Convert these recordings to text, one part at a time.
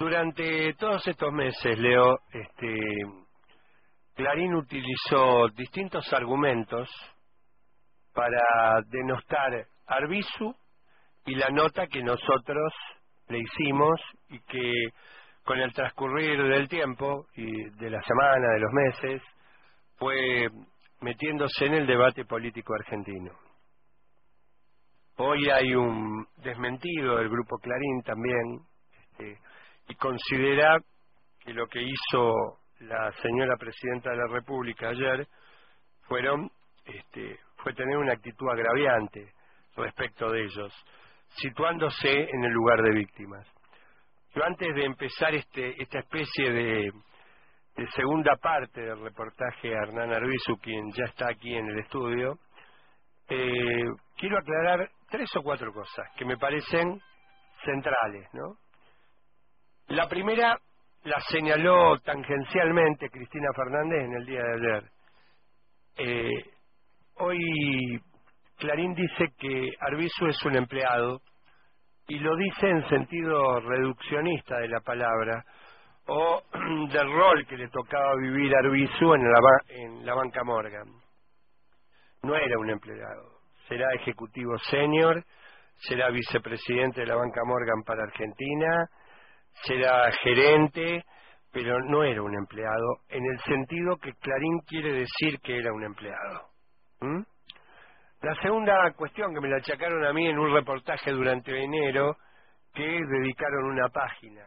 Durante todos estos meses, Leo, Clarín utilizó distintos argumentos para denostar a Arbizu y la nota que nosotros le hicimos y que con el transcurrir del tiempo y de la semana, de los meses, fue metiéndose en el debate político argentino. Hoy hay un desmentido del Grupo Clarín también, y considera que lo que hizo la señora Presidenta de la República ayer fue tener una actitud agraviante respecto de ellos, situándose en el lugar de víctimas. Yo antes de empezar esta especie de segunda parte del reportaje a Hernán Arbizu, quien ya está aquí en el estudio, quiero aclarar 3 o 4 cosas que me parecen centrales, ¿no? La primera la señaló tangencialmente Cristina Fernández en el día de ayer. Hoy Clarín dice que Arbizu es un empleado y lo dice en sentido reduccionista de la palabra o del rol que le tocaba vivir a Arbizu en la banca Morgan. No era un empleado, será ejecutivo senior, será vicepresidente de la banca Morgan para Argentina, será gerente, pero no era un empleado en el sentido que Clarín quiere decir que era un empleado. La segunda cuestión que me la achacaron a mí en un reportaje durante enero que dedicaron una página.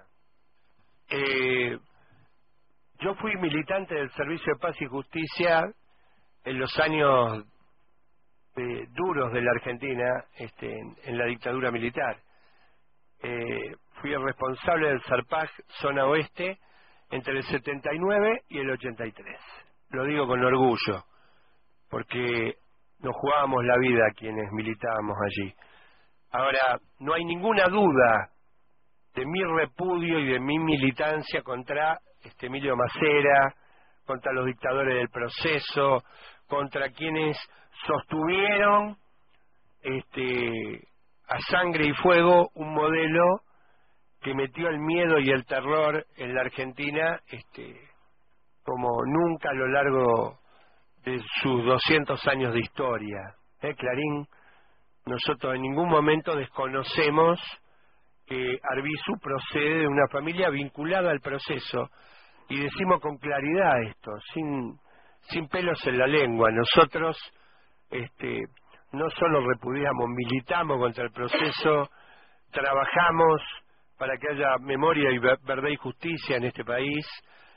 Yo fui militante del Servicio de Paz y Justicia en los años duros de la Argentina, en la dictadura militar. Fui el responsable del SARPAJ Zona Oeste entre el 79 y el 83. Lo digo con orgullo, porque nos jugábamos la vida quienes militábamos allí. Ahora, no hay ninguna duda de mi repudio y de mi militancia contra Emilio Macera, contra los dictadores del proceso, contra quienes sostuvieron a sangre y fuego un modelo que metió el miedo y el terror en la Argentina como nunca a lo largo de sus 200 años de historia. Clarín, nosotros en ningún momento desconocemos que Arbizu procede de una familia vinculada al proceso y decimos con claridad esto, sin pelos en la lengua. Nosotros no solo repudiamos, militamos contra el proceso, trabajamos para que haya memoria y verdad y justicia en este país,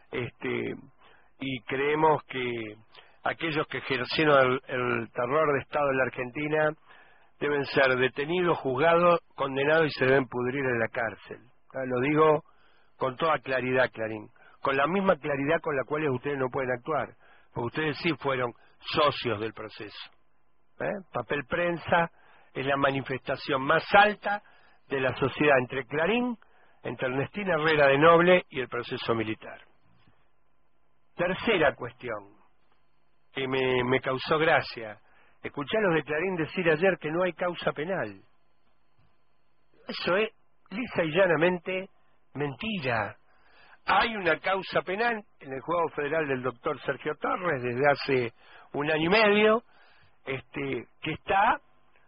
y creemos que aquellos que ejercieron el terror de Estado en la Argentina deben ser detenidos, juzgados, condenados y se deben pudrir en la cárcel. Lo digo con toda claridad, Clarín, con la misma claridad con la cual ustedes no pueden actuar, porque ustedes sí fueron socios del proceso. Papel prensa es la manifestación más alta de la sociedad entre Clarín, entre Ernestina Herrera de Noble y el proceso militar. Tercera cuestión que me causó gracia. Escuché a los de Clarín decir ayer que no hay causa penal. Eso es lisa y llanamente mentira. Hay una causa penal en el Juzgado Federal del doctor Sergio Torres desde hace 1 año y medio, que está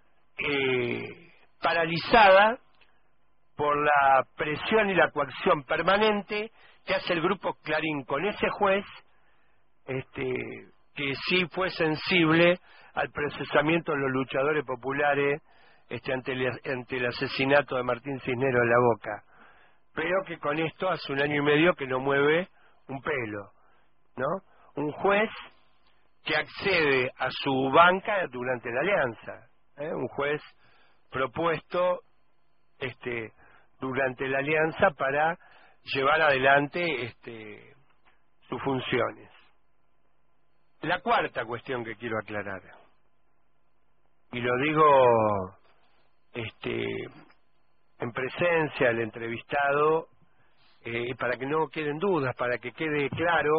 paralizada por la presión y la coacción permanente que hace el Grupo Clarín con ese juez, que sí fue sensible al procesamiento de los luchadores populares ante el asesinato de Martín Cisneros en La Boca, pero que con esto hace 1 año y medio que no mueve un pelo, ¿no? Un juez que accede a su banca durante la alianza, un juez propuesto durante la alianza para llevar adelante sus funciones. La cuarta cuestión que quiero aclarar, y lo digo en presencia del entrevistado, para que no queden dudas, para que quede claro,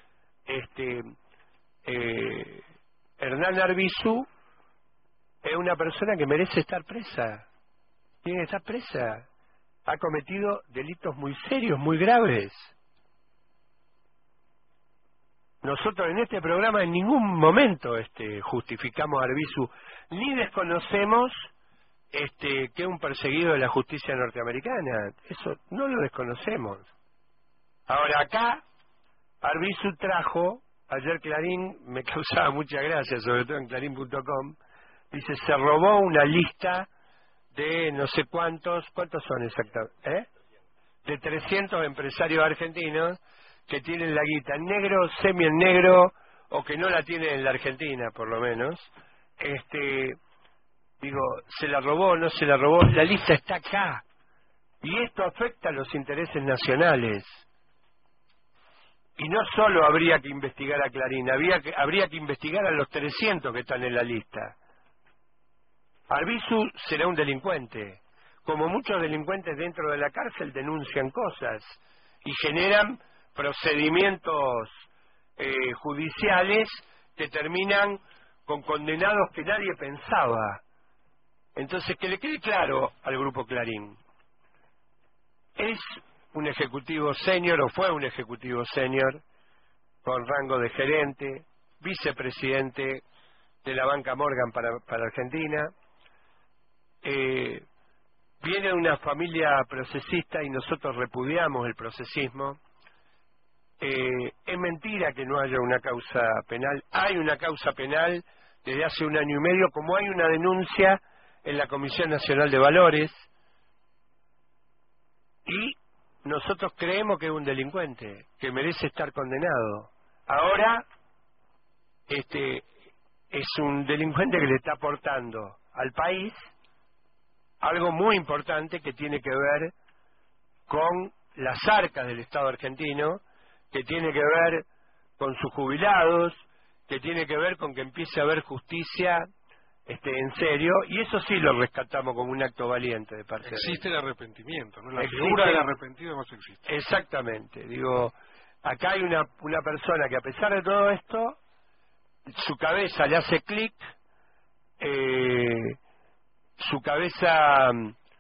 Hernán Arbizu es una persona que merece estar presa, tiene que estar presa, ha cometido delitos muy serios, muy graves. Nosotros en este programa en ningún momento justificamos a Arbizu, ni desconocemos que es un perseguido de la justicia norteamericana. Eso no lo desconocemos. Ahora acá, Arbizu trajo, ayer Clarín, me causaba mucha gracia, sobre todo en clarín.com, dice, se robó una lista de no sé cuántos son exactamente, de 300 empresarios argentinos que tienen la guita en negro, semi en negro, o que no la tienen en la Argentina, por lo menos. Digo, ¿se la robó o no se la robó? La lista está acá. Y esto afecta a los intereses nacionales. Y no solo habría que investigar a Clarín, habría que investigar a los 300 que están en la lista. Arbizu será un delincuente. Como muchos delincuentes dentro de la cárcel denuncian cosas y generan procedimientos judiciales que terminan con condenados que nadie pensaba. Entonces, que le quede claro al Grupo Clarín, es un ejecutivo senior, o fue un ejecutivo senior, con rango de gerente, vicepresidente de la banca Morgan para Argentina, viene de una familia procesista y nosotros repudiamos el procesismo. Es mentira que no haya una causa penal. Hay una causa penal desde hace 1 año y medio, como hay una denuncia en la Comisión Nacional de Valores, y nosotros creemos que es un delincuente, que merece estar condenado. Ahora, es un delincuente que le está aportando al país algo muy importante que tiene que ver con las arcas del Estado argentino, que tiene que ver con sus jubilados, que tiene que ver con que empiece a haber justicia en serio, y eso sí lo rescatamos como un acto valiente de parte de él. Existe el arrepentimiento, ¿no? La figura del arrepentido más existe. Exactamente, digo, acá hay una persona que a pesar de todo esto, su cabeza le hace clic, su cabeza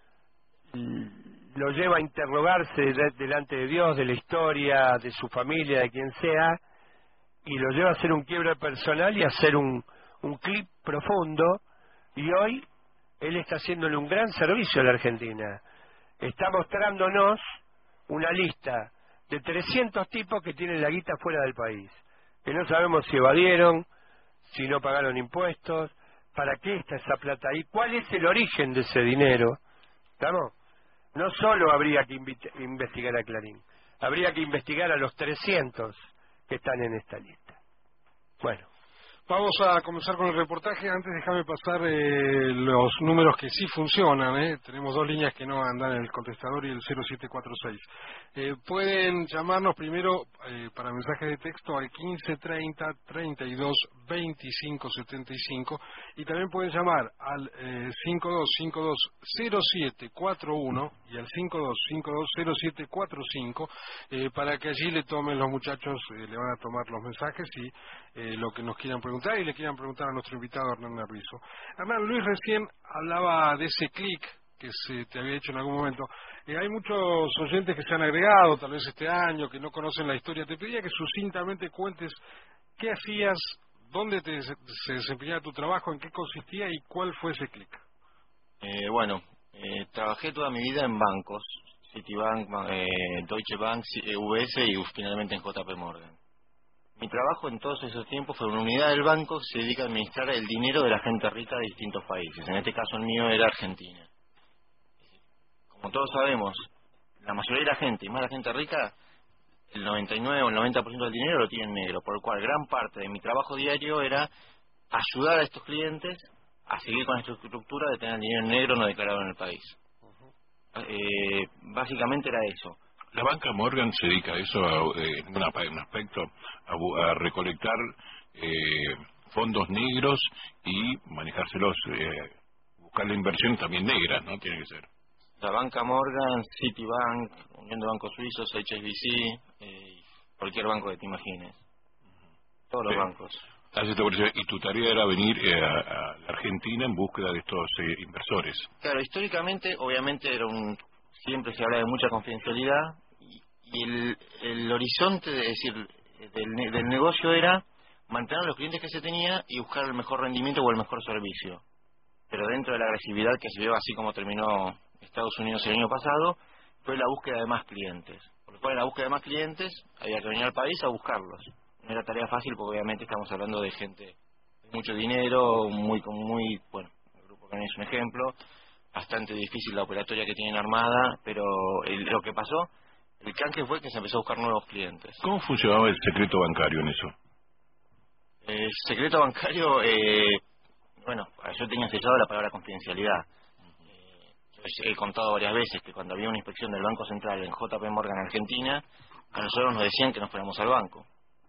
lo lleva a interrogarse delante de Dios, de la historia, de su familia, de quien sea, y lo lleva a hacer un quiebre personal y a hacer un clip profundo, y hoy él está haciéndole un gran servicio a la Argentina. Está mostrándonos una lista de 300 tipos que tienen la guita fuera del país, que no sabemos si evadieron, si no pagaron impuestos, para qué está esa plata ahí, cuál es el origen de ese dinero. ¿Estamos? No solo habría que investigar a Clarín, habría que investigar a los 300 que están en esta lista. Bueno. Vamos a comenzar con el reportaje. Antes déjame pasar los números que sí funcionan. Tenemos 2 líneas que no andan en el contestador y el 0746. Pueden llamarnos primero para mensajes de texto al 1530 32 25 75 y también pueden llamar al 5252 0741 y al 5252 0745 para que allí le tomen los muchachos, le van a tomar los mensajes y lo que nos quieran preguntar y le quieran preguntar a nuestro invitado Hernán Arbizu. Hernán, Luis recién hablaba de ese clic que se te había hecho en algún momento. Hay muchos oyentes que se han agregado, tal vez este año, que no conocen la historia. Te pedía que sucintamente cuentes qué hacías, dónde se desempeñaba tu trabajo, en qué consistía y cuál fue ese clic. Trabajé toda mi vida en bancos, Citibank, Deutsche Bank, UBS y finalmente en JP Morgan. Mi trabajo en todos esos tiempos fue una unidad del banco que se dedica a administrar el dinero de la gente rica de distintos países. En este caso el mío era Argentina. Como todos sabemos, la mayoría de la gente, y más la gente rica, el 99 o el 90% del dinero lo tiene en negro, por lo cual gran parte de mi trabajo diario era ayudar a estos clientes a seguir con esta estructura de tener el dinero en negro no declarado en el país. Básicamente era eso. La banca Morgan se dedica a eso, en un aspecto, a recolectar fondos negros y manejárselos, buscar la inversión también negra, ¿no? Tiene que ser. La banca Morgan, Citibank, Unión de Bancos Suizos, HSBC, cualquier banco que te imagines. Todos los bancos. Y tu tarea era venir a la Argentina en búsqueda de estos inversores. Claro, históricamente, obviamente, era un siempre se habla de mucha confidencialidad y el horizonte, es decir, del negocio era mantener a los clientes que se tenía y buscar el mejor rendimiento o el mejor servicio. Pero dentro de la agresividad que se lleva, así como terminó Estados Unidos el año pasado, fue la búsqueda de más clientes. Por lo cual, en la búsqueda de más clientes, había que venir al país a buscarlos. No era tarea fácil porque obviamente estamos hablando de gente de mucho dinero, bueno, el Grupo Clarín es un ejemplo, bastante difícil la operatoria que tienen armada, pero lo que pasó, el canje fue que se empezó a buscar nuevos clientes. ¿Cómo funcionaba el secreto bancario en eso? El secreto bancario, bueno, yo tenía sellado la palabra confidencialidad. He contado varias veces que cuando había una inspección del Banco Central en JP Morgan, Argentina, a nosotros nos decían que nos fuéramos al banco.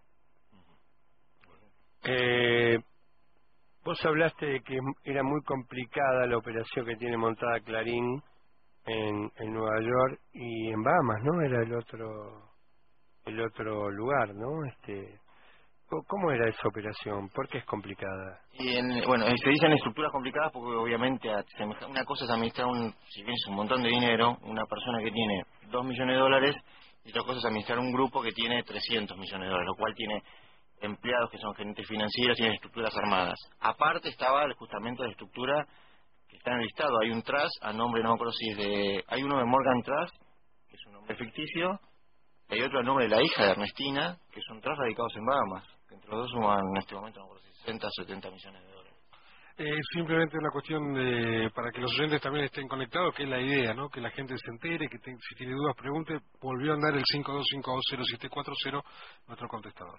Vos hablaste de que era muy complicada la operación que tiene montada Clarín en Nueva York y en Bahamas, ¿no? Era el otro lugar, ¿no? ¿Cómo era esa operación? ¿Por qué es complicada? Bueno, se dicen estructuras complicadas porque obviamente una cosa es administrar si bien es un montón de dinero, una persona que tiene $2 millones y otra cosa es administrar un grupo que tiene $300 millones, lo cual tiene empleados que son gerentes financieros, tienen estructuras armadas. Aparte estaba justamente la estructura que está en el listado. Hay un trust a nombre, no me acuerdo si hay uno de Morgan Trust, que es un nombre ficticio, y hay otro a nombre de la hija de Ernestina, que es un trust radicados en Bahamas, que entre los dos suman en este momento, no me acuerdo si 60 o 70 millones de dólares. Simplemente una cuestión para que los oyentes también estén conectados, que es la idea, ¿no? Que la gente se entere, que si tiene dudas pregunte. Volvió a andar el 52520740, nuestro contestador.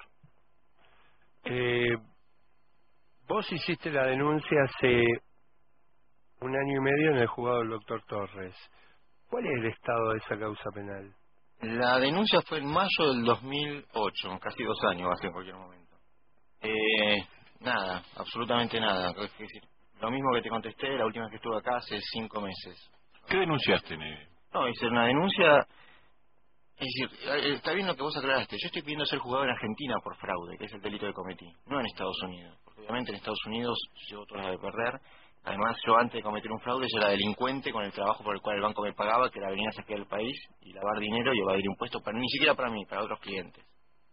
Vos hiciste la denuncia hace 1 año y medio en el juzgado del doctor Torres. ¿Cuál es el estado de esa causa penal? La denuncia fue en mayo del 2008, casi 2 años, va a ser en cualquier momento. Nada, absolutamente nada. Es decir, lo mismo que te contesté la última vez que estuve acá hace 5 meses. ¿Qué denunciaste, Neve? No, hice una denuncia. Es decir, está bien lo que vos aclaraste. Yo estoy pidiendo ser juzgado en Argentina por fraude, que es el delito que cometí, no en Estados Unidos. Porque obviamente en Estados Unidos llevo todas las de perder. Además, yo antes de cometer un fraude, yo era delincuente con el trabajo por el cual el banco me pagaba, que era venir a saquear el país y lavar dinero y evadir impuestos, ni siquiera para mí, para otros clientes.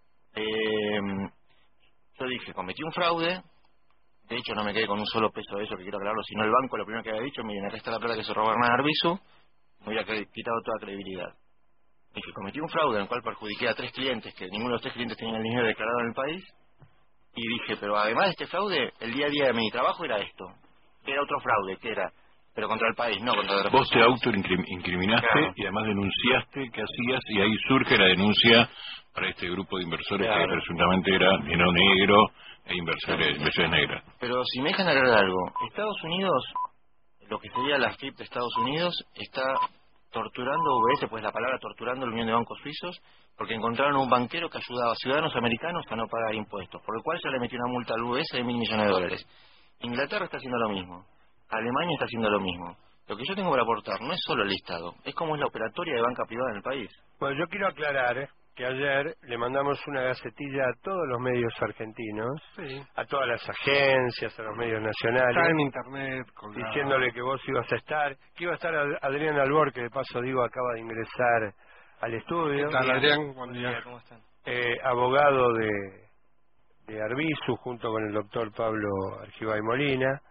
Yo dije, cometí un fraude. De hecho, no me quedé con un solo peso de eso, que quiero aclararlo, sino el banco lo primero que había dicho, miren, acá está la plata que se robó Hernán Arbizu, me hubiera quitado toda credibilidad. Dije, cometí un fraude en el cual perjudiqué a 3 clientes, que ninguno de los 3 clientes tenía el dinero declarado en el país, y dije, pero además de este fraude, el día a día de mi trabajo era esto. Era otro fraude, que era, pero contra el país, no contra otras Vos te personas. autoincriminaste, Claro. y además denunciaste qué hacías, y ahí surge la denuncia para este grupo de inversores, Claro. que presuntamente era dinero negro e inversiones negras. Pero si me dejan aclarar algo, Estados Unidos, lo que sería la FIP de Estados Unidos, está torturando UBS, pues la palabra torturando la Unión de Bancos Suizos, porque encontraron un banquero que ayudaba a ciudadanos americanos a no pagar impuestos, por lo cual se le metió una multa al UBS de $1.000 millones. Inglaterra está haciendo lo mismo, Alemania está haciendo lo mismo. Lo que yo tengo para aportar no es solo el listado, es como es la operatoria de banca privada en el país. Bueno, yo quiero aclarar que ayer le mandamos una gacetilla a todos los medios argentinos, Sí. a todas las agencias, a los medios nacionales, Está en internet, colgado. diciéndole que vos ibas a estar, que iba a estar Adrián Albor, que de paso digo acaba de ingresar al estudio, ¿Qué tal, Adrián? Buen día. ¿Cómo están? abogado de Arbizu junto con el doctor Pablo Argibay Molina,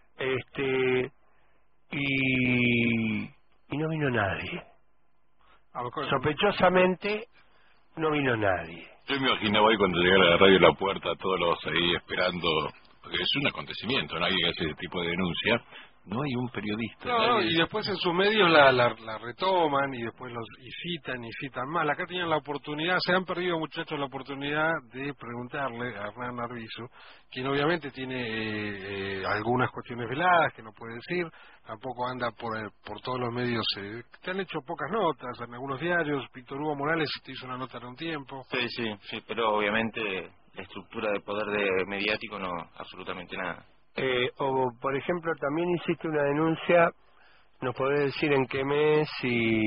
y no vino nadie. Sospechosamente no vino nadie. Yo me imaginaba hoy cuando llegara a la radio La Puerta, todos los ahí esperando, porque es un acontecimiento, nadie que hace ese tipo de denuncia, no hay un periodista. No, nadie. y después en sus medios la retoman y después y citan mal. Acá tenían la oportunidad, se han perdido muchachos la oportunidad de preguntarle a Hernán Arbizu, quien obviamente tiene algunas cuestiones veladas que no puede decir, tampoco anda por todos los medios, te han hecho pocas notas en algunos diarios. Víctor Hugo Morales te hizo una nota en un tiempo. Sí, pero obviamente la estructura de poder mediático no, absolutamente nada. O, por ejemplo, también hiciste una denuncia, ¿nos podés decir en qué mes y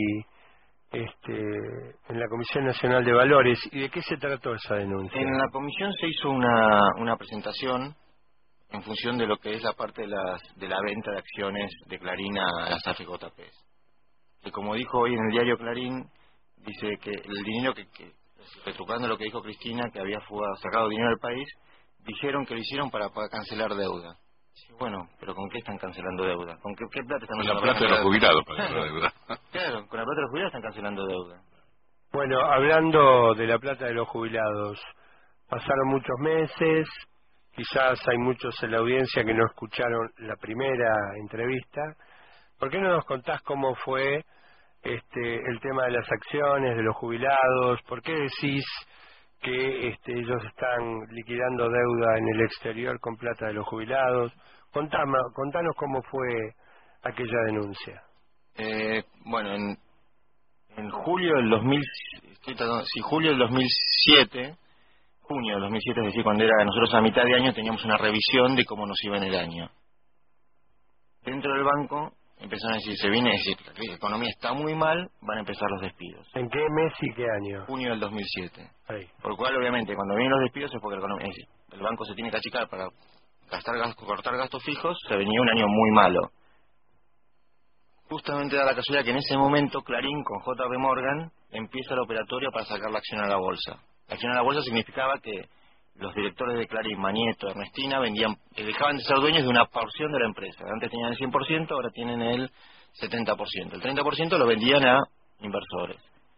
en la Comisión Nacional de Valores? ¿Y de qué se trató esa denuncia? En la comisión se hizo una presentación en función de lo que es la parte de la venta de acciones de Clarín a las AFJPs. que como dijo hoy en el diario Clarín, dice que el dinero retrucando lo que dijo Cristina, que había sacado dinero del país, dijeron que lo hicieron para cancelar deuda. Sí, bueno, pero ¿con qué están cancelando deuda? ¿Con qué plata están cancelando deuda? Con la plata de los jubilados para cancelar deuda. Claro, con la plata de los jubilados están cancelando deuda. Bueno, hablando de la plata de los jubilados, pasaron muchos meses, quizás hay muchos en la audiencia que no escucharon la primera entrevista. ¿Por qué no nos contás cómo fue el tema de las acciones de los jubilados? ¿Por qué decís que ellos están liquidando deuda en el exterior con plata de los jubilados? Contanos cómo fue aquella denuncia. Bueno, en julio del 2007, junio del 2007, es decir, cuando era nosotros a mitad de año, teníamos una revisión de cómo nos iba en el año. Dentro del banco empezaron a decir, la economía está muy mal, van a empezar los despidos. ¿En qué mes y qué año? Junio del 2007. Ahí. Por lo cual, obviamente, cuando vienen los despidos es porque el banco se tiene que achicar para cortar gastos fijos, se venía un año muy malo. Justamente da la casualidad que en ese momento Clarín con JP Morgan empieza la operatoria para sacar la acción a la bolsa. La acción a la bolsa significaba que los directores de Clarín, Manieto, Ernestina, dejaban de ser dueños de una porción de la empresa. Antes tenían el 100%, ahora tienen el 70%. El 30% lo vendían a inversores.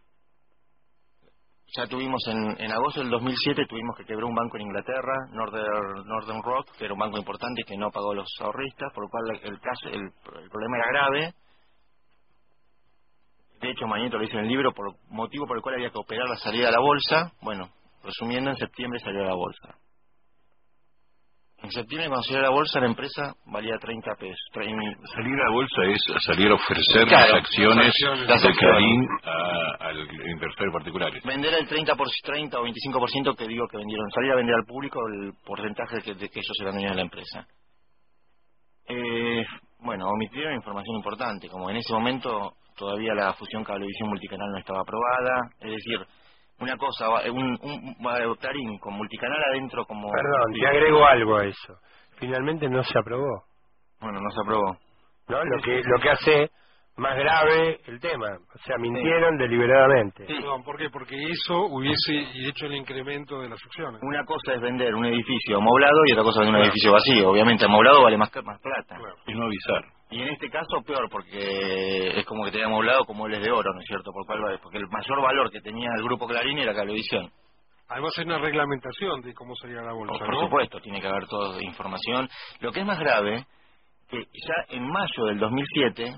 Ya tuvimos en agosto del 2007, tuvimos que quebrar un banco en Inglaterra, Northern Rock, que era un banco importante que no pagó a los ahorristas, por lo cual el problema era grave. De hecho, Manieto lo dice en el libro, por motivo por el cual había que operar la salida a la bolsa. Bueno, resumiendo, en septiembre salió a la bolsa. En septiembre, cuando salió a la bolsa, la empresa valía 30 pesos. Salir a la bolsa es salir a ofrecer claro, las acciones de Clarín al inversor particulares. Vender el 30 o 25% que digo que vendieron. Salir a vender al público el porcentaje de que ellos eran dueños de la empresa. Bueno, omitieron información importante, como en ese momento todavía la fusión Cablevisión Multicanal no estaba aprobada, es decir, una cosa, un Clarín con Multicanal adentro como... Perdón, te agrego algo a eso. Finalmente no se aprobó. Bueno, no se aprobó. ¿No? Lo que hace más grave el tema. O sea, mintieron deliberadamente. Sí. Perdón, ¿por qué? Porque eso hubiese hecho el incremento de las acciones. Una cosa es vender un edificio amoblado y otra cosa es vender un edificio vacío. Obviamente amoblado vale más plata. Claro. Y no avisar. Y en este caso peor, porque es como que tenía amoblado como muebles de oro, ¿no es cierto? Porque el mayor valor que tenía el grupo Clarín era Cablevisión. Además hay una reglamentación de cómo sería la bolsa, por supuesto, tiene que haber toda información. Lo que es más grave, que ya en mayo del 2007...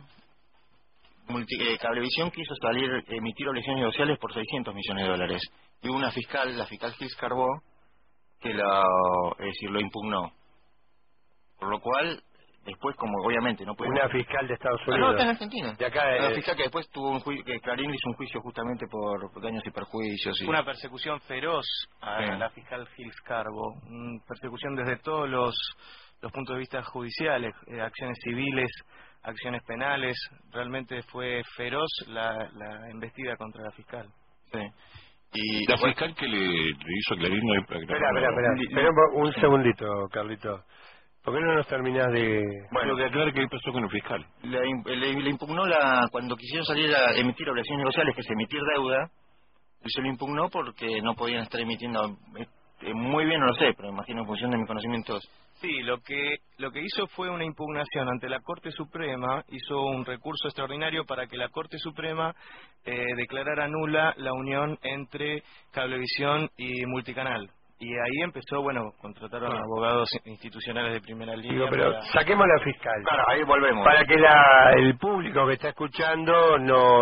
Cablevisión quiso emitir obligaciones negociables por $600 millones. Y hubo una fiscal, la fiscal Gils Carbó, que lo impugnó. Por lo cual, después, como obviamente no puede... Una fiscal de Estados Unidos. No, está en Argentina. De acá Una fiscal que después tuvo que Clarín hizo un juicio justamente por daños y perjuicios. Una persecución feroz a la fiscal Gils Carbó. Persecución desde todos los puntos de vista judiciales, acciones civiles, acciones penales. Realmente fue feroz la embestida contra la fiscal. Sí. Y la fiscal que le hizo a Clarín... Espera un segundito, Carlito. ¿Por qué no nos terminás de... Bueno, de aclarar qué pasó con el fiscal? Le impugnó cuando quisieron salir a emitir obligaciones negociables, que es emitir deuda, y se lo impugnó porque no podían estar emitiendo... muy bien no lo sé, pero imagino en función de mis conocimientos... Sí, lo que hizo fue una impugnación ante la Corte Suprema, hizo un recurso extraordinario para que la Corte Suprema declarara nula la unión entre Cablevisión y Multicanal. Y ahí empezó, contrataron abogados institucionales de primera línea. Pero saquemos la fiscal. Claro, ahí volvemos. Para que el público que está escuchando no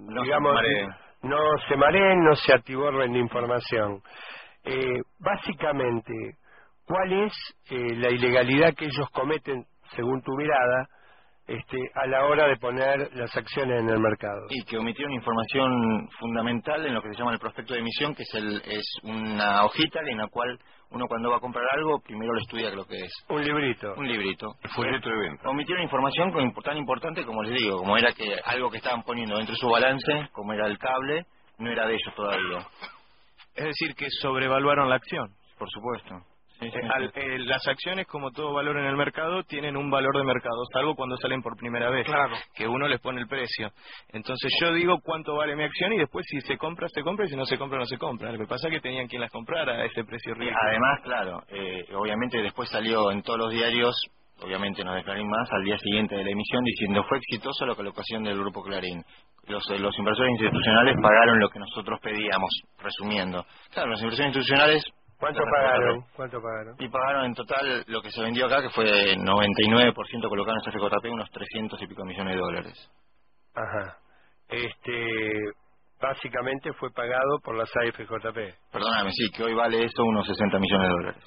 se mareen, no se atiborren de información. Básicamente... ¿Cuál es la ilegalidad que ellos cometen, según tu mirada, a la hora de poner las acciones en el mercado? Y que omitieron información fundamental en lo que se llama el prospecto de emisión, que es una hojita en la cual uno cuando va a comprar algo primero lo estudia lo que es. Un librito. El folleto de venta. Omitieron información tan importante como les digo, como era que algo que estaban poniendo dentro de su balance, como era el cable, no era de ellos todavía. Es decir, que sobrevaluaron la acción. Por supuesto. Las acciones, como todo valor en el mercado, tienen un valor de mercado, salvo cuando salen por primera vez, claro, que uno les pone el precio. Entonces yo digo cuánto vale mi acción y después si se compra, se compra, y si no se compra, no se compra. Lo que pasa es que tenían quien las comprara a ese precio ridículo. Además, claro, obviamente después salió en todos los diarios, obviamente no de Clarín más, al día siguiente de la emisión, diciendo fue exitosa la colocación del Grupo Clarín. Los inversores institucionales pagaron lo que nosotros pedíamos, resumiendo. Claro, los inversores institucionales... ¿Cuánto pagaron? Y pagaron en total lo que se vendió acá, que fue 99% colocado en FJP, unos 300 y pico millones de dólares. Ajá. Básicamente fue pagado por las AFJP. Perdóname, sí, que hoy vale eso unos 60 millones de dólares.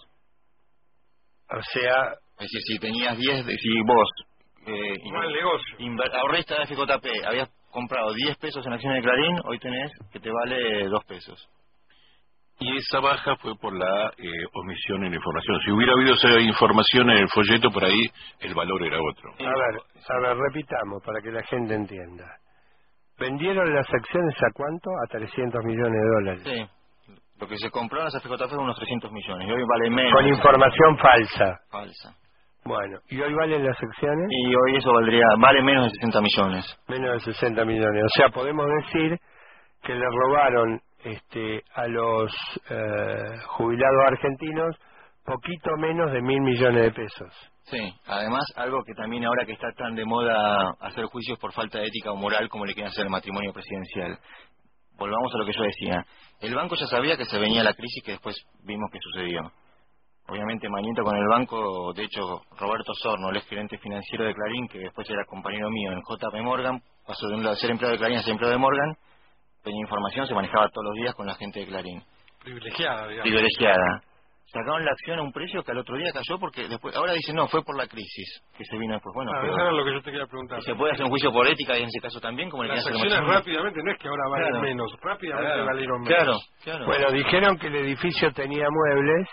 O sea... Es decir, si tenías 10, si vos... mal negocio. Ahorrista de FJP, habías comprado 10 pesos en acciones de Clarín, hoy tenés que te vale 2 pesos. Y esa baja fue por la omisión en la información. Si hubiera habido esa información en el folleto, por ahí el valor era otro. A ver, repitamos para que la gente entienda. ¿Vendieron las acciones a cuánto? A 300 millones de dólares. Sí. Lo que se compró en las FJP fue unos 300 millones. Y hoy vale menos. Con información falsa. Falsa. Bueno, ¿y hoy valen las acciones? Y hoy eso vale menos de 60 millones. Menos de 60 millones. O sea, podemos decir que le robaron a los jubilados argentinos poquito menos de 1.000 millones de pesos. Sí, además algo que también ahora que está tan de moda hacer juicios por falta de ética o moral como le quieren hacer el matrimonio presidencial. Volvamos a lo que yo decía. El banco ya sabía que se venía la crisis que después vimos que sucedió. Obviamente Mañeto con el banco, de hecho Roberto Sorno, el ex gerente financiero de Clarín, que después era compañero mío en JP Morgan, pasó de ser empleado de Clarín a ser empleado de Morgan, tenía información, se manejaba todos los días con la gente de Clarín. Privilegiada, digamos. Privilegiada. Sacaron la acción a un precio que al otro día cayó porque después, ahora dicen no, fue por la crisis que se vino después. Bueno, eso era lo que yo te quería preguntar. Se puede hacer un juicio por ética y en ese caso también, como las acciones rápidamente, no es que ahora valen menos, rápidamente valieron menos. Claro. Bueno, dijeron que el edificio tenía muebles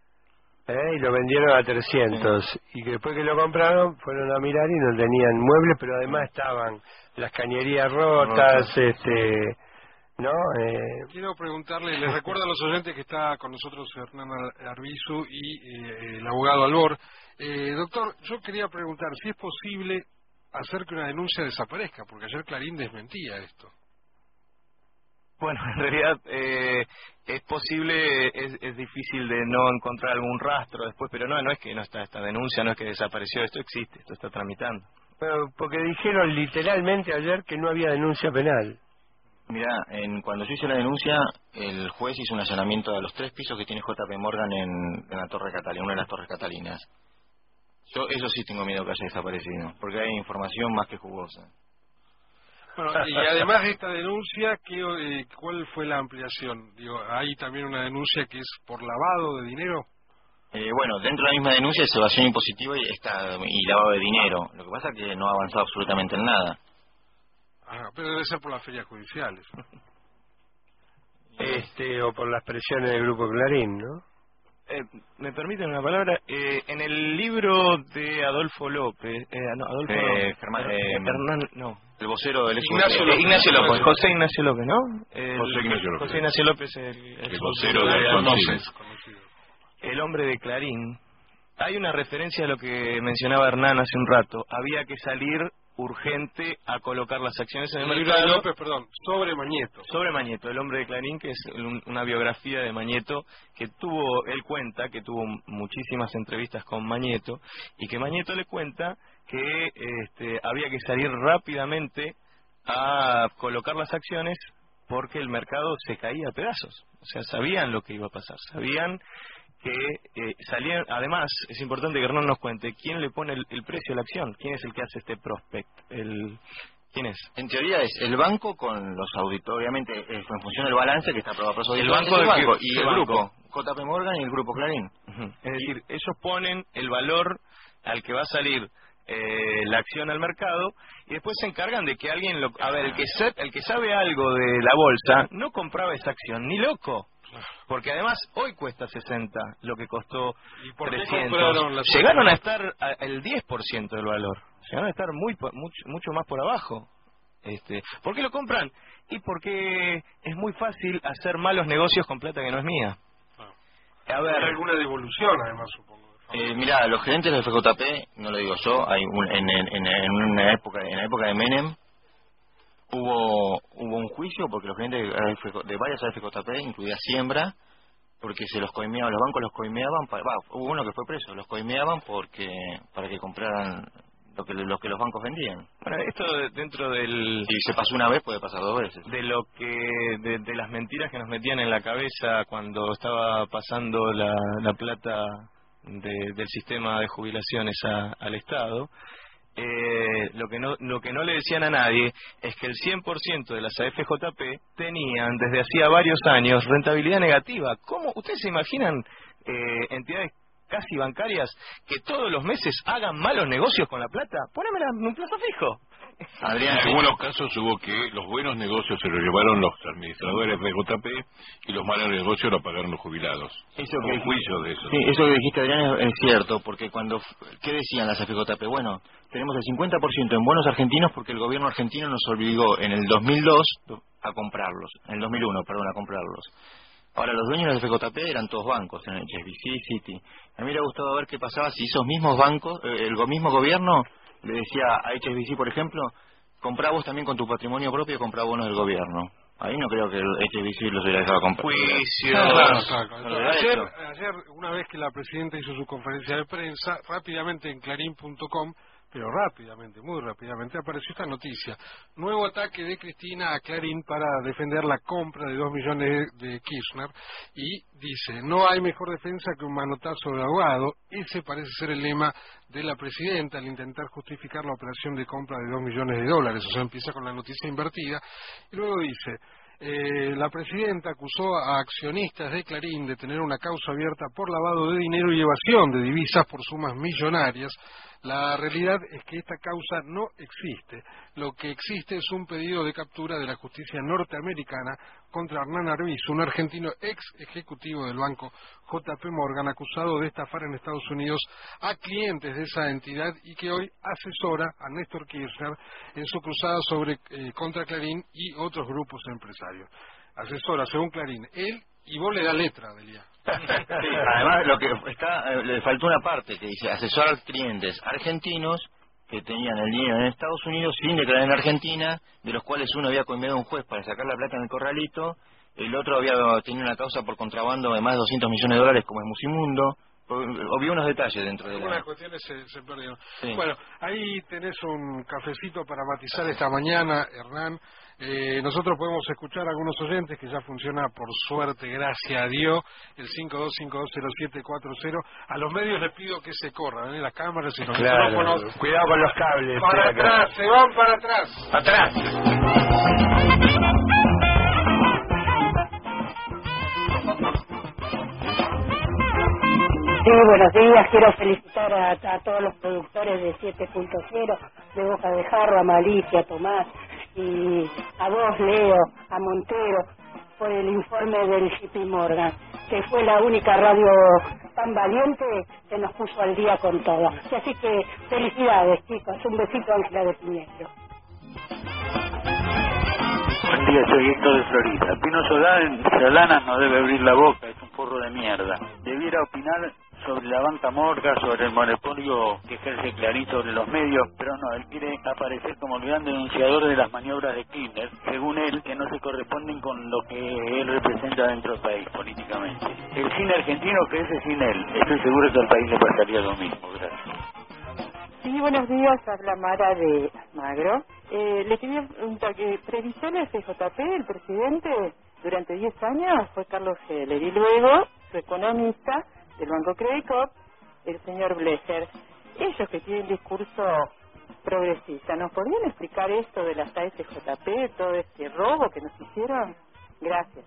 y lo vendieron a 300 y que después que lo compraron fueron a mirar y no tenían muebles, pero además estaban las cañerías rotas, ¿no? Quiero preguntarle, les recuerdo a los oyentes que está con nosotros Hernán Arbizu y el abogado Albor. Doctor, yo quería preguntar si es posible hacer que una denuncia desaparezca, porque ayer Clarín desmentía esto. Bueno, en realidad es posible, es difícil de no encontrar algún rastro después, pero no es que no está esta denuncia, no es que desapareció, esto existe, esto está tramitando. Bueno, porque dijeron literalmente ayer que no había denuncia penal. Mirá, cuando yo hice la denuncia, el juez hizo un allanamiento de los 3 pisos que tiene JP Morgan en la Torre Catalina, una de las Torres Catalinas. Yo eso sí tengo miedo que haya desaparecido, porque hay información más que jugosa. Bueno, y además de esta denuncia, ¿cuál fue la ampliación? Digo, ¿hay también una denuncia que es por lavado de dinero? Bueno, dentro de la misma denuncia es evasión impositiva y lavado de dinero. Lo que pasa es que no ha avanzado absolutamente en nada. Pero debe ser por las ferias judiciales. O por las presiones del Grupo Clarín, ¿no? ¿Me permiten una palabra? En el libro de Adolfo López... Hernán, no. El vocero del Ignacio López. José Ignacio López, ¿no? José Ignacio López, el vocero de Alfonso. El hombre de Clarín. Hay una referencia a lo que mencionaba Hernán hace un rato. Había que salir urgente a colocar las acciones en el mercado. De López, sobre Mañeto. Sobre Mañeto, el hombre de Clarín, que es una biografía de Mañeto él cuenta que tuvo muchísimas entrevistas con Mañeto y que Mañeto le cuenta que había que salir rápidamente a colocar las acciones porque el mercado se caía a pedazos. O sea, sabían lo que iba a pasar, sabían que salían. Además, es importante que Hernán nos cuente quién le pone el precio a la acción, quién es el que hace este prospect, ¿quién es? En teoría es el banco con los auditores, obviamente en función del balance que está aprobado por los auditores. El banco y el grupo, JP Morgan y el grupo Clarín. Es decir, ellos ponen el valor al que va a salir la acción al mercado y después se encargan de que alguien el que sabe algo de la bolsa no compraba esa acción ni loco. Porque además hoy cuesta 60 lo que costó 300. Llegaron a estar el 10% del valor. Llegaron a estar mucho más por abajo. ¿Por qué lo compran? Y porque es muy fácil hacer malos negocios con plata que no es mía. A ver, hay alguna devolución, además, supongo. Mira, los gerentes del FJP, no lo digo yo, hay en la época de Menem hubo un juicio porque los gerentes de varias AFJP, incluida Siembra, porque se los coimeaban, los bancos los coimeaban, hubo uno que fue preso, los coimeaban para que compraran lo que los bancos vendían. Bueno, esto dentro del... Si se pasó una vez, puede pasar dos veces. De lo que de las mentiras que nos metían en la cabeza cuando estaba pasando la plata del sistema de jubilaciones al Estado, lo que no le decían a nadie es que el 100% de las AFJP tenían desde hacía varios años rentabilidad negativa. ¿Cómo? ¿Ustedes se imaginan entidades casi bancarias que todos los meses hagan malos negocios con la plata? Ponémela en un plazo fijo. Adrián, en algunos casos hubo que los buenos negocios se los llevaron los administradores de JP y los malos negocios los pagaron los jubilados. Un juicio de eso. Sí, eso que dijiste, Adrián, es cierto, porque ¿qué decían las AFJP? Bueno, tenemos el 50% en bonos argentinos porque el gobierno argentino nos obligó en el 2002 a comprarlos, en el 2001, perdón, a comprarlos. Ahora, los dueños de FJP eran todos bancos, en HSBC, Citi. A mí me hubiera gustado ver qué pasaba si esos mismos bancos, el mismo gobierno, le decía a HSBC, por ejemplo, comprá vos también con tu patrimonio propio, comprá bonos del gobierno. Ahí no creo que el HSBC los hubiera dejado comprar. Juicios. Claro. Ayer, una vez que la presidenta hizo su conferencia de prensa, rápidamente en clarín.com, pero rápidamente, muy rápidamente, apareció esta noticia. Nuevo ataque de Cristina a Clarín para defender la compra de 2 millones de Kirchner, y dice, no hay mejor defensa que un manotazo de ahogado. Ese parece ser el lema de la presidenta al intentar justificar la operación de compra de 2 millones de dólares. O sea, empieza con la noticia invertida y luego dice, la presidenta acusó a accionistas de Clarín de tener una causa abierta por lavado de dinero y evasión de divisas por sumas millonarias. La realidad es que esta causa no existe. Lo que existe es un pedido de captura de la justicia norteamericana contra Hernán Arbizu, un argentino ex ejecutivo del banco JP Morgan, acusado de estafar en Estados Unidos a clientes de esa entidad y que hoy asesora a Néstor Kirchner en su cruzada contra Clarín y otros grupos empresarios. Asesora, según Clarín, él, y vos le da letra, Delia. Sí, además le faltó una parte que dice asesorar clientes argentinos que tenían el dinero en Estados Unidos sin declarar en Argentina, de los cuales uno había convenado a un juez para sacar la plata en el corralito, el otro había tenido una causa por contrabando de más de 200 millones de dólares como es Musimundo. Obvio unos detalles dentro de algunas cuestiones se perdieron. Sí. Bueno, ahí tenés un cafecito para matizar esta mañana, Hernán. Nosotros podemos escuchar a algunos oyentes que ya funciona, por suerte, gracias a Dios, el 52520740. A los medios les pido que se corran, las cámaras y los micrófonos. Cuidado con los cables. Para atrás, se van para atrás. Atrás. Sí, buenos días. Quiero felicitar a todos los productores de 7.0, de Boca de Jarro, a Malicia, a Tomás, y a vos, Leo, a Montero, por el informe del JP Morgan, que fue la única radio tan valiente que nos puso al día con todo. Así que felicidades, chicos. Un besito, Ángela de Piñero. Buen día, soy Héctor de Florida. Pino Solanas no debe abrir la boca, es un forro de mierda. Debiera opinar sobre la banca Morga, sobre el monopolio que ejerce Clarín sobre los medios, pero no, él quiere aparecer como el gran denunciador de las maniobras de Kirchner, según él, que no se corresponden con lo que él representa dentro del país políticamente. El cine argentino crece sin él, estoy seguro que al país le pasaría lo mismo. Gracias. Sí, buenos días, habla Mara de Magro. Le quería preguntar, previsiones de JP, el presidente, durante 10 años fue Carlos Heller, y luego su economista del Banco Credit Corp, el señor Blecher. Ellos que tienen discurso progresista, ¿nos podrían explicar esto de las AFJP, todo este robo que nos hicieron? Gracias.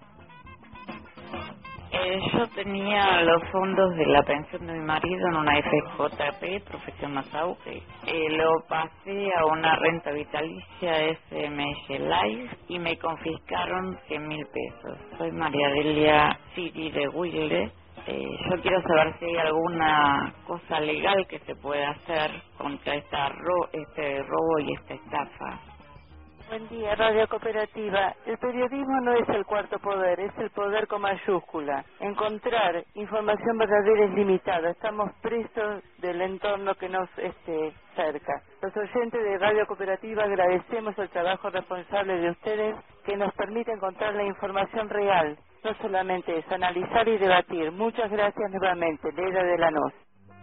Yo tenía los fondos de la pensión de mi marido en una FJP, Profesión Masauque. Lo pasé a una renta vitalicia SMG Life y me confiscaron 100.000 pesos. Soy María Delia Siri de Wilde. Yo quiero saber si hay alguna cosa legal que se pueda hacer contra este robo y esta estafa. Buen día, Radio Cooperativa. El periodismo no es el cuarto poder, es el poder con mayúscula. Encontrar información verdadera es limitada. Estamos presos del entorno que nos cerca. Los oyentes de Radio Cooperativa agradecemos el trabajo responsable de ustedes que nos permite encontrar la información real. No solamente es analizar y debatir. Muchas gracias nuevamente. Leda de Lanús.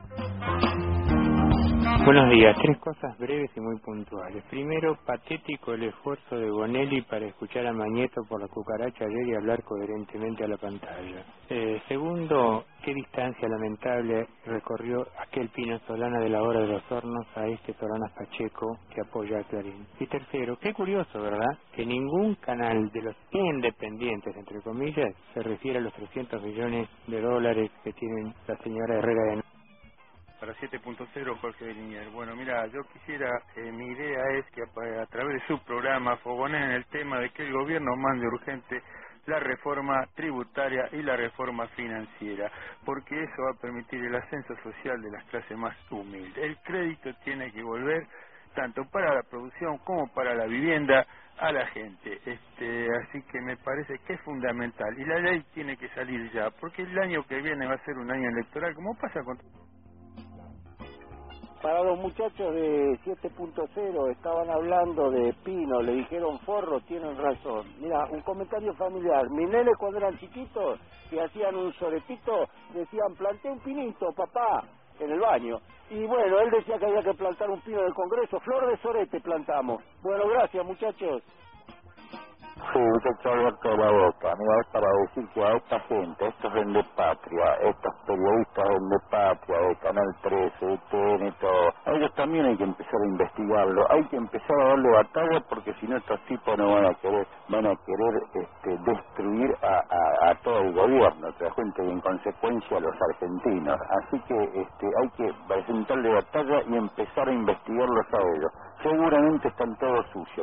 Buenos días, 3 cosas breves y muy puntuales. Primero, patético el esfuerzo de Bonelli para escuchar a Mañeto por la cucaracha ayer y hablar coherentemente a la pantalla. Segundo, qué distancia lamentable recorrió aquel Pino Solana de la Hora de los Hornos a este Solanas Pacheco que apoya a Clarín. Y tercero, qué curioso, ¿verdad?, que ningún canal de los independientes, entre comillas, se refiere a los 300 millones de dólares que tienen la señora Herrera de... Para 7.0, Jorge de Liniers. Bueno, mira, yo quisiera, mi idea es que a través de su programa fogonen el tema de que el gobierno mande urgente la reforma tributaria y la reforma financiera, porque eso va a permitir el ascenso social de las clases más humildes. El crédito tiene que volver tanto para la producción como para la vivienda a la gente, así que me parece que es fundamental y la ley tiene que salir ya, porque el año que viene va a ser un año electoral, como pasa con... Para los muchachos de 7.0 estaban hablando de Pino, le dijeron forro, tienen razón. Mira, un comentario familiar. Mis nenes cuando eran chiquitos, que hacían un soretito, decían, planté un pinito, papá, en el baño. Y bueno, él decía que había que plantar un pino del Congreso, flor de sorete plantamos. Bueno, gracias muchachos. Sí, muchacho Alberto de la Boca. Mira, es para decir que a esta gente, estos Vendepatria, estos periodistas Vendepatria, de Canal 13, de TN, todo, a ellos también hay que empezar a investigarlo, hay que empezar a darle batalla porque si no estos tipos no van a querer destruir a todo el gobierno, te das cuenta, y en consecuencia a los argentinos. Así que hay que presentarle batalla y empezar a investigarlos a ellos. Seguramente están todos sucios.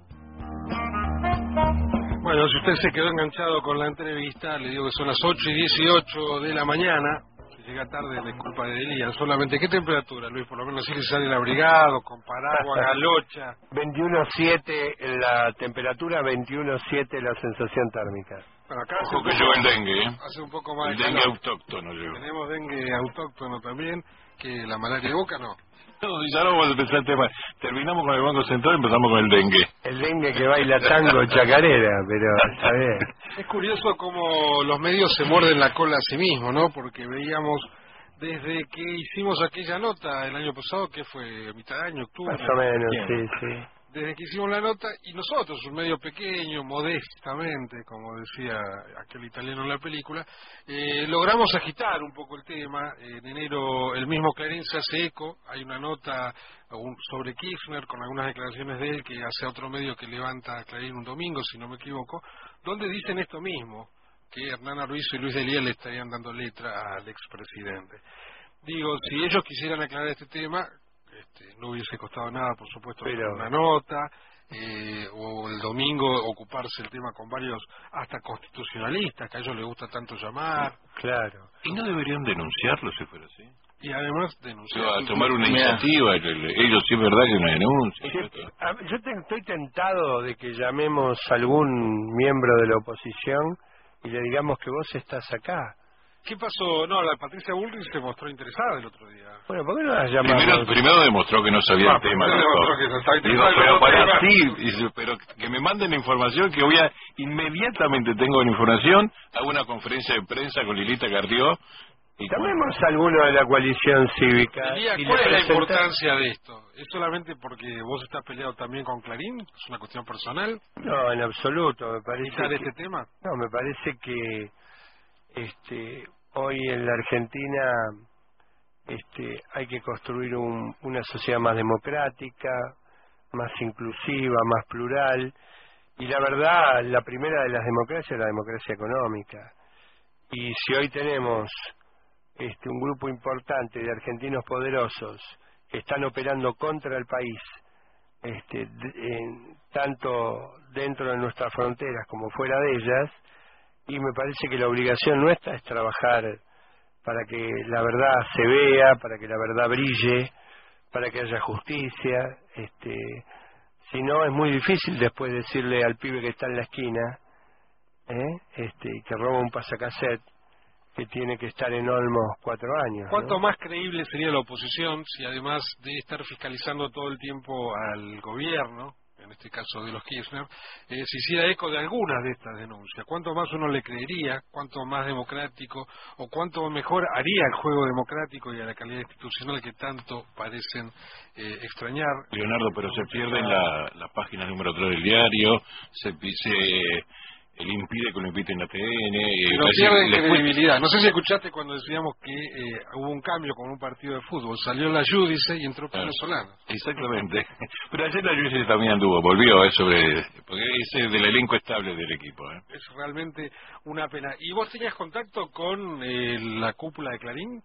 Bueno, si usted se quedó enganchado con la entrevista, le digo que son las 8:18 de la mañana. Si llega tarde, es culpa de Elías. Solamente, ¿qué temperatura, Luis? Por lo menos si le sale el abrigado, con paraguas, galocha. 21.7 la temperatura, 21.7 la sensación térmica. Bueno, acá ojo que lleva el dengue, hace un poco más el de dengue calor. autóctono lleva. Tenemos dengue autóctono también, que la malaria de boca no. No, ya no vamos a empezar el tema. Terminamos con el Banco Central y empezamos con el dengue. El dengue que baila tango chacarera, pero está bien. Es curioso cómo los medios se muerden la cola a sí mismos, ¿no? Porque veíamos desde que hicimos aquella nota el año pasado, que fue a mitad de año, octubre. Más o menos, sí. Desde que hicimos la nota, y nosotros, un medio pequeño, modestamente, como decía aquel italiano en la película, logramos agitar un poco el tema. En enero el mismo Clarín se hace eco, hay una nota sobre Kirchner con algunas declaraciones de él que hace a otro medio que levanta Clarín un domingo, si no me equivoco, donde dicen esto mismo, que Hernán Arvizo y Luis de Lía le estarían dando letra al expresidente. Digo, si ellos quisieran aclarar este tema, no hubiese costado nada, por supuesto, hacer una nota, o el domingo ocuparse el tema con varios, hasta constitucionalistas, que a ellos les gusta tanto llamar. Claro. ¿Y no deberían denunciarlo si fuera así? Y además denunciar. A tomar una iniciativa, ellos sí es verdad que una denuncia. Yo estoy tentado de que llamemos a algún miembro de la oposición y le digamos que vos estás acá. ¿Qué pasó? No, la Patricia Bullrich se mostró interesada el otro día. Bueno, ¿por qué no la llamamos? Primero demostró que no sabía el tema. Pero que me manden la información, que voy a inmediatamente tengo la información, hago una conferencia de prensa con Lilita Carrió. Y llamemos a alguno de la coalición cívica. ¿Cuál es la importancia de esto? ¿Es solamente porque vos estás peleado también con Clarín? ¿Es una cuestión personal? No, en absoluto. Me parece este tema? No, me parece que hoy en la Argentina hay que construir una sociedad más democrática, más inclusiva, más plural, y la verdad, la primera de las democracias es la democracia económica. Y si hoy tenemos un grupo importante de argentinos poderosos que están operando contra el país, tanto dentro de nuestras fronteras como fuera de ellas, y me parece que la obligación nuestra es trabajar para que la verdad se vea, para que la verdad brille, para que haya justicia. Si no, es muy difícil después decirle al pibe que está en la esquina, que roba un pasacassette, que tiene que estar en Olmos 4 años. ¿Cuánto ¿no? más creíble sería la oposición si además de estar fiscalizando todo el tiempo al gobierno, en este caso de los Kirchner, se hiciera eco de algunas de estas denuncias? ¿Cuánto más uno le creería? ¿Cuánto más democrático? ¿O cuánto mejor haría el juego democrático y a la calidad institucional que tanto parecen extrañar? Leonardo, pero se pierde en la página número 3 del diario, él impide que lo inviten a TN. Pero pierden credibilidad. No sé si escuchaste cuando decíamos que hubo un cambio con un partido de fútbol. Salió la Judice y entró Pino Solano. Exactamente. Pero ayer la Judice también anduvo, volvió porque es del elenco estable del equipo. Es realmente una pena. ¿Y vos tenías contacto con la cúpula de Clarín?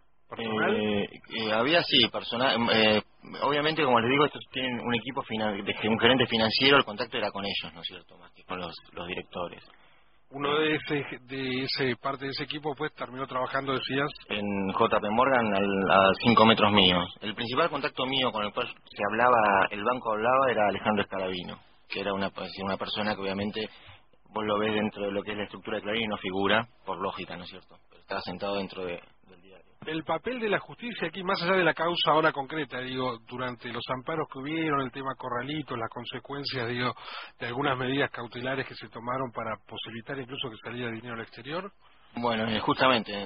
Había, sí, personal. Obviamente, como les digo, estos tienen un equipo un gerente financiero, el contacto era con ellos, ¿no es cierto?, más que con los directores. Uno de ese parte de ese equipo, pues, terminó trabajando, decías, en JP Morgan, a 5 metros míos. El principal contacto mío con el cual el banco hablaba, era Alejandro Escalabino, que era una persona que obviamente vos lo ves dentro de lo que es la estructura de Clarín y no figura, por lógica, ¿no es cierto?, pero estaba sentado dentro del diario. El papel de la justicia aquí, más allá de la causa ahora concreta, digo, durante los amparos que hubieron, el tema Corralito, las consecuencias, digo, de algunas medidas cautelares que se tomaron para posibilitar incluso que saliera dinero al exterior. Bueno, justamente,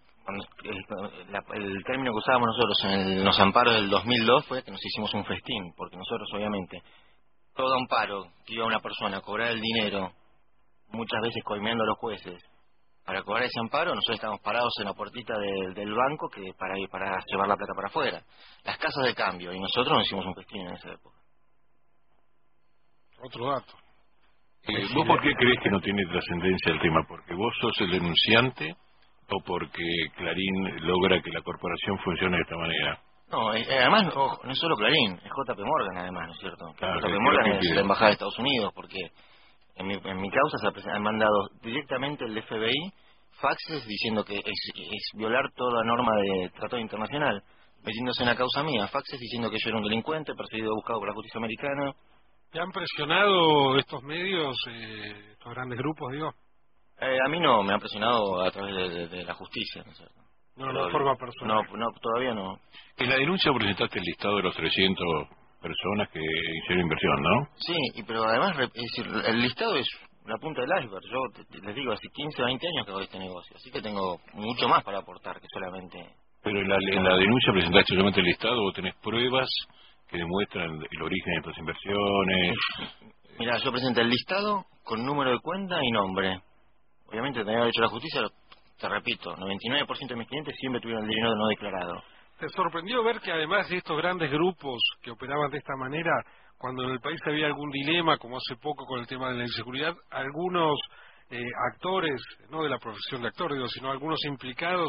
el término que usábamos nosotros en los amparos del 2002 fue que nos hicimos un festín, porque nosotros obviamente, todo amparo que iba a una persona a cobrar el dinero, muchas veces coimeando a los jueces, para cobrar ese amparo, nosotros estábamos parados en la puertita del banco para llevar la plata para afuera. Las casas de cambio, y nosotros nos hicimos un festín en esa época. Otro dato. ¿Vos por qué crees que no tiene trascendencia el tema? ¿Porque vos sos el denunciante o porque Clarín logra que la corporación funcione de esta manera? No, además no es solo Clarín, es JP Morgan además, ¿no es cierto? Claro, JP Morgan es la embajada de Estados Unidos, porque en mi causa se han mandado directamente el FBI faxes diciendo que es violar toda norma de tratado internacional, metiéndose en la causa mía, faxes diciendo que yo era un delincuente, perseguido, buscado por la justicia americana. ¿Te han presionado estos medios, estos grandes grupos, digo? A mí no, me han presionado a través de la justicia, ¿no es cierto? No, de forma personal. No, todavía no. En la denuncia presentaste el listado de los 300 personas que hicieron inversión, ¿no? Sí, pero además el listado es la punta del iceberg. Yo les digo, hace 15 o 20 años que hago este negocio, así que tengo mucho más para aportar que solamente... Pero en la denuncia presentaste solamente el listado, ¿o tenés pruebas que demuestran el origen de estas inversiones? Mira, yo presenté el listado con número de cuenta y nombre. Obviamente tenía hecho la justicia, te repito, 99% de mis clientes siempre tuvieron el dinero no declarado. ¿Te sorprendió ver que además de estos grandes grupos que operaban de esta manera, cuando en el país había algún dilema, como hace poco con el tema de la inseguridad, algunos actores, no de la profesión de actor, digo, sino algunos implicados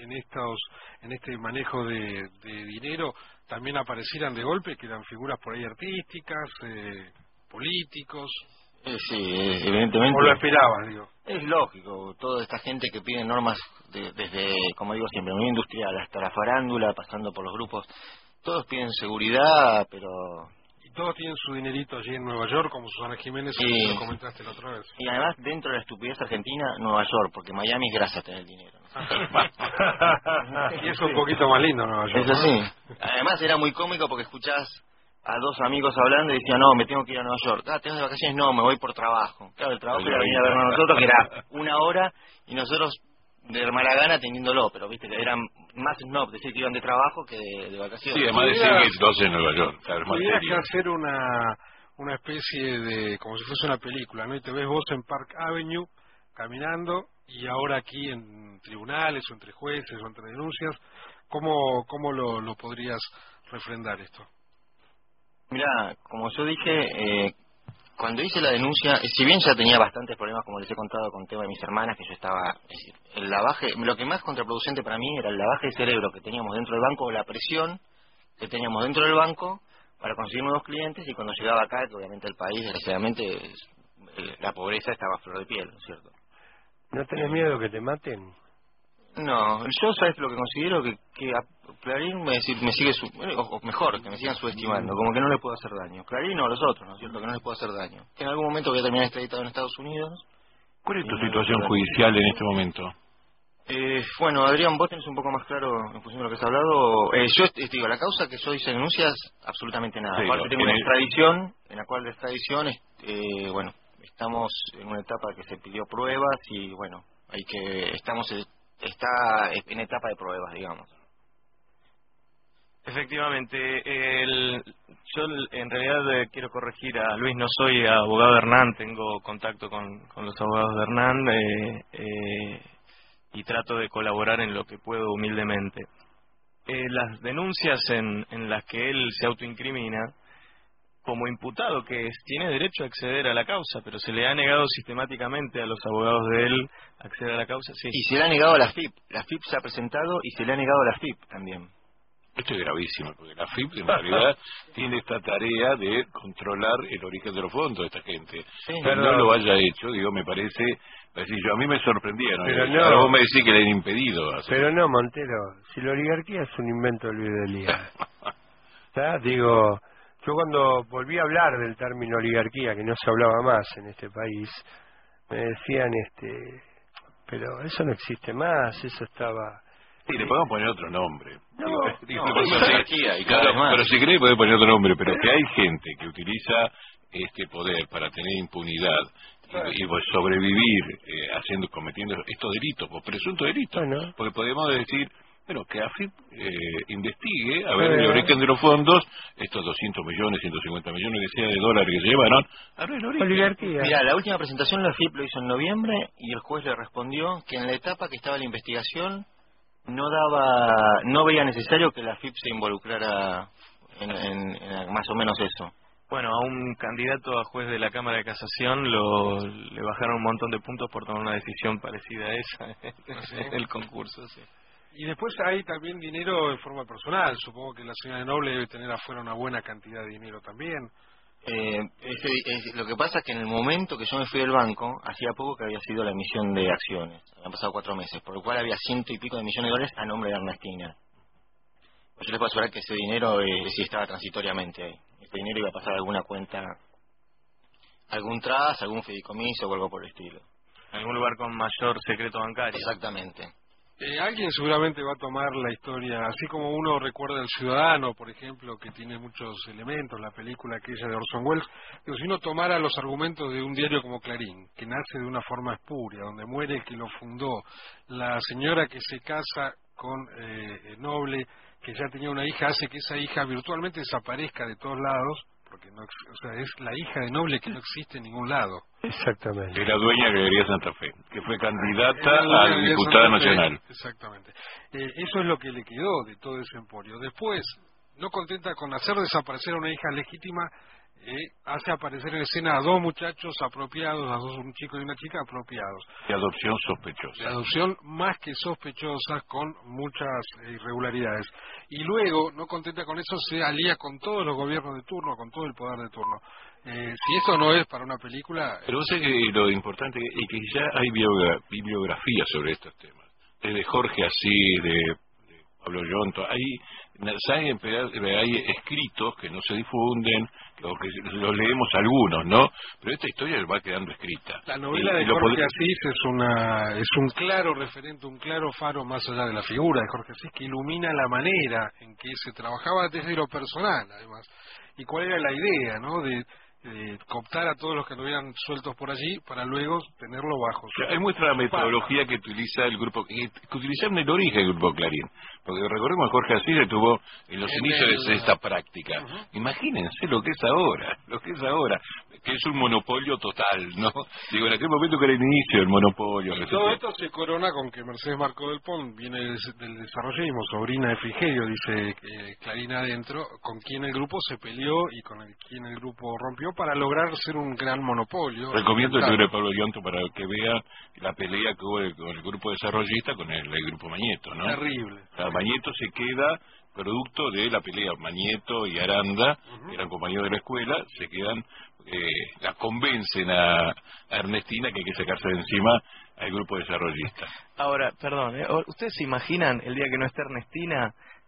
en este manejo de dinero, también aparecieran de golpe, que eran figuras por ahí artísticas, políticos? Sí, evidentemente. ¿O lo esperabas, digo? Es lógico, toda esta gente que pide normas desde, como digo siempre, muy industrial hasta la farándula, pasando por los grupos, todos piden seguridad, pero... Y todos tienen su dinerito allí en Nueva York, como Susana Jiménez, sí, lo comentaste la otra vez. Y además, dentro de la estupidez argentina, Nueva York, porque Miami es grasa tener dinero, ¿no? Y es un poquito más lindo Nueva York. Es así. Además, era muy cómico porque escuchás a dos amigos hablando y decían, no, me tengo que ir a Nueva York. ¿Te vas de vacaciones? No, me voy por trabajo. Claro, el trabajo era venir a vernos a nosotros, que era 1 hora, y nosotros de mala gana teniéndolo, pero viste que eran más snob decir que iban de trabajo que de vacaciones. Sí, además decir que estás en Nueva York. Tendrías que hacer una especie de, como si fuese una película, ¿no? Y te ves vos en Park Avenue caminando, y ahora aquí en tribunales o entre jueces o entre denuncias, ¿cómo lo podrías refrendar esto? Mira, como yo dije, cuando hice la denuncia, si bien ya tenía bastantes problemas, como les he contado con el tema de mis hermanas, que yo estaba... el lavaje, lo que más contraproducente para mí era el lavaje de cerebro que teníamos dentro del banco, o la presión que teníamos dentro del banco para conseguir nuevos clientes, y cuando llegaba acá, que obviamente el país, desgraciadamente, la pobreza estaba a flor de piel, ¿no es cierto? ¿No tenés miedo que te maten? No, yo sabes lo que considero que Clarín me sigue, o mejor, que me sigan subestimando, como que no le puedo hacer daño. Clarín o los otros, ¿no es cierto? Que no les puedo hacer daño. Que en algún momento voy a terminar extraditado en Estados Unidos. ¿Cuál es tu situación judicial en este momento? Bueno, Adrián, vos tenés un poco más claro en función de lo que has hablado. Yo te digo, la causa que yo hice denuncias, absolutamente nada. Sí, Aparte tengo una extradición, en la cual de extradición, bueno, estamos en una etapa que se pidió pruebas y bueno, está en etapa de pruebas, digamos. Efectivamente, yo en realidad quiero corregir a Luis, no soy abogado de Hernán, tengo contacto con los abogados de Hernán y trato de colaborar en lo que puedo humildemente. Las denuncias en las que él se autoincrimina, como imputado que tiene derecho a acceder a la causa, pero se le ha negado sistemáticamente a los abogados de él acceder a la causa. Sí. Y se le ha negado a la FIP. La FIP se ha presentado y se le ha negado a la FIP también. Esto es gravísimo, porque la FIP en realidad tiene esta tarea de controlar el origen de los fondos de esta gente. Sí, que no lo haya hecho, digo, me parece... a mí me sorprendía, ¿no? Pero no, ahora vos me decís que le han impedido hacer. Pero no, Montero, si la oligarquía es un invento de Luis Delía. Digo, yo cuando volví a hablar del término oligarquía, que no se hablaba más en este país, me decían, pero eso no existe más, eso estaba... Sí, le podemos poner otro nombre. Claro, pero si querés podés poner otro nombre, pero que hay gente que utiliza este poder para tener impunidad y sobrevivir cometiendo estos delitos, o presuntos delitos, porque podemos decir, bueno, que AFIP investigue a ver el origen de los fondos, estos 200 millones, 150 millones que sea de dólares que se llevaron, a ver el origen. Mirá, la última presentación la AFIP lo hizo en noviembre y el juez le respondió que en la etapa que estaba la investigación no veía necesario que la FIP se involucrara en más o menos eso. Bueno, a un candidato a juez de la Cámara de Casación le bajaron un montón de puntos por tomar una decisión parecida a esa en el concurso. Sí. Y después hay también dinero en forma personal. Supongo que la señora de Noble debe tener afuera una buena cantidad de dinero también. Lo que pasa es que en el momento que yo me fui del banco, hacía poco que había sido la emisión de acciones. Habían pasado 4 meses, por lo cual había 100 y pico de millones de dólares a nombre de Ernestina. Pues yo les puedo asegurar que ese dinero sí estaba transitoriamente ahí. Este dinero iba a pasar a alguna cuenta, algún trust, algún fideicomiso o algo por el estilo. Algún lugar con mayor secreto bancario. Exactamente. Alguien seguramente va a tomar la historia, así como uno recuerda El Ciudadano, por ejemplo, que tiene muchos elementos, la película aquella de Orson Welles, pero si uno tomara los argumentos de un diario como Clarín, que nace de una forma espuria, donde muere el que lo fundó, la señora que se casa con Noble, que ya tenía una hija, hace que esa hija virtualmente desaparezca de todos lados, porque es la hija de Noble que no existe en ningún lado. Exactamente. Es la dueña de Galería Santa Fe, que fue candidata a diputada nacional. Exactamente. Eso es lo que le quedó de todo ese emporio. Después, no contenta con hacer desaparecer a una hija legítima, hace aparecer en escena a 2 muchachos apropiados, un chico y una chica apropiados. De adopción sospechosa. De adopción más que sospechosa, con muchas irregularidades. Y luego, no contenta con eso, se alía con todos los gobiernos de turno, con todo el poder de turno. Si eso no es para una película... Pero sé que lo importante es que ya hay bibliografía sobre estos temas. Desde Jorge Asís, de Pablo Yonto, hay escritos que no se difunden, o que los leemos algunos, ¿no? Pero esta historia va quedando escrita. La novela de Jorge Asís es un claro referente, un claro faro más allá de la figura de Jorge Asís, que ilumina la manera en que se trabajaba desde lo personal, además. Y cuál era la idea, ¿no? De cooptar a todos los que estuvieran sueltos por allí para luego tenerlo bajo. Hay muestra la metodología que utiliza el grupo, que utilizaron el origen del grupo Clarín, porque recordemos que Jorge Asís estuvo en los inicios de esta práctica. Imagínense lo que es ahora, que es un monopolio total, ¿no? Digo, en aquel momento que era el inicio del monopolio. Y todo esto se corona con que Mercedes Marcó del Pont viene del desarrollismo, sobrina de Frigerio, dice Clarín adentro, con quien el grupo se peleó y con quien el grupo rompió para lograr ser un gran monopolio. Recomiendo el libro de Pablo Yonto para que vea la pelea que hubo con el grupo desarrollista con el grupo Mañeto, ¿no? Terrible. O sea, Mañeto se queda producto de la pelea. Mañeto y Aranda, que eran compañeros de la escuela, se quedan, la convencen a Ernestina que hay que sacarse de encima al grupo desarrollista. Ahora, perdón, ¿ustedes se imaginan el día que no esté Ernestina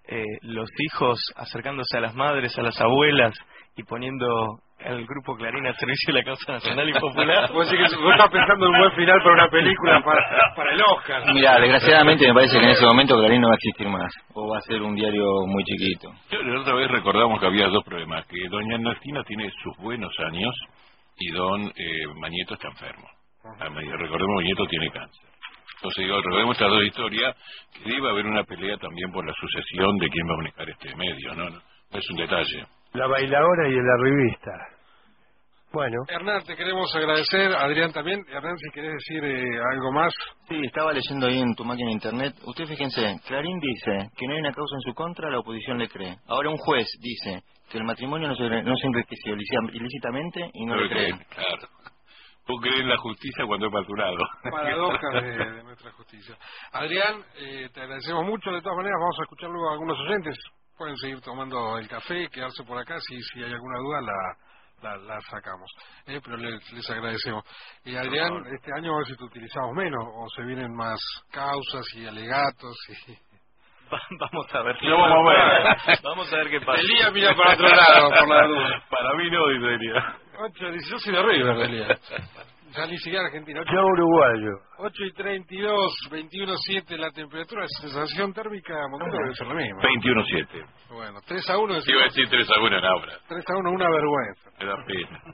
los hijos acercándose a las madres, a las abuelas y poniendo el grupo Clarín al servicio de la causa nacional y popular. Vos estás pensando en un buen final para una película para el Oscar. Mira, desgraciadamente me parece que en ese momento Clarín no va a existir más, o va a ser un diario muy chiquito. La otra vez recordamos que había dos problemas, que doña Ernestina tiene sus buenos años y don Mañeto está enfermo. Recordemos, Mañeto tiene cáncer. Entonces digo, recordemos estas dos historias, que iba a haber una pelea también por la sucesión de quién va a manejar este medio, ¿no? No es un detalle. La bailadora y la revista. Bueno. Hernán, te queremos agradecer, Adrián también. Hernán, si querés decir algo más. Sí, estaba leyendo ahí en tu máquina de internet. Usted fíjense, Clarín dice que no hay una causa en su contra, la oposición le cree. Ahora un juez dice que el matrimonio no se enriqueció ilícitamente y no le cree. Claro. Tú crees en la justicia cuando es maturado. Paradoja de nuestra justicia. Adrián, te agradecemos mucho. De todas maneras, vamos a escuchar luego a algunos oyentes. Pueden seguir tomando el café, quedarse por acá. Si hay alguna duda, la sacamos. Pero les agradecemos. Y Adrián, este año a ver si te utilizamos menos, o se vienen más causas y alegatos y... Vamos a ver. Vamos a ver qué pasa. Elías mira para otro lado, por la duda. Para mí no, dice Elías. 8-10, yo soy de River, Elías. Ya ni siquiera Argentina. Yo uruguayo. 8:32, 21:7 la temperatura, sensación térmica, Montero debe ser la misma. 21:7. Bueno, 3-1. Iba a decir 3-1 en Aura. 3-1, una vergüenza. Me da pena.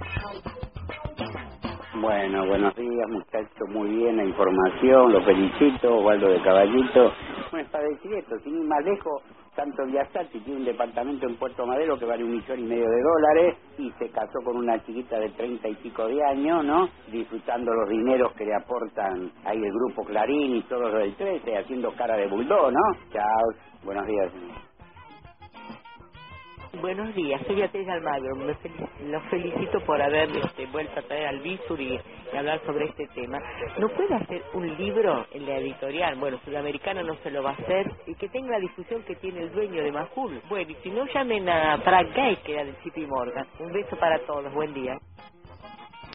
Bueno, buenos días muchachos, muy bien la información, los felicito, Waldo de Caballito. Un espadecimiento, sin ir más lejos, Santo Biasati tiene un departamento en Puerto Madero que vale $1,5 millones y se casó con una chiquita de 30 y pico de años, ¿no? Disfrutando los dineros que le aportan ahí el grupo Clarín y todos los del 13, haciendo cara de bulldog, ¿no? Chao, buenos días. Buenos días, soy Beatriz Almagro. Los felicito por haber vuelto a traer al Bisur y hablar sobre este tema. ¿No puede hacer un libro en la editorial? Bueno, Sudamericana no se lo va a hacer y que tenga la difusión que tiene el dueño de Majul. Bueno, y si no, llamen a Frank Gay, que era del JP Morgan. Un beso para todos, buen día.